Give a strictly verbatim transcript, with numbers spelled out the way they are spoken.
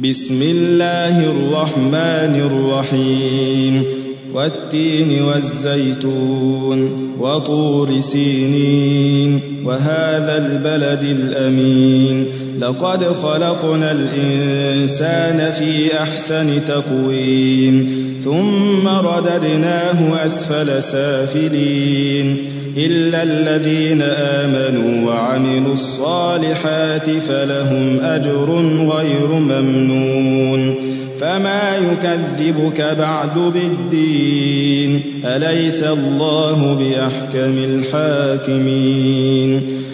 بسم الله الرحمن الرحيم والتين والزيتون وطور سينين وهذا البلد الأمين لقد خلقنا الإنسان في أحسن تقويم ثم رددناه أسفل سافلين إلا الذين آمنوا وعملوا الصالحات فلهم أجر غير ممنون فما يكذبك بعد بالدين أليس الله بأحكم الحاكمين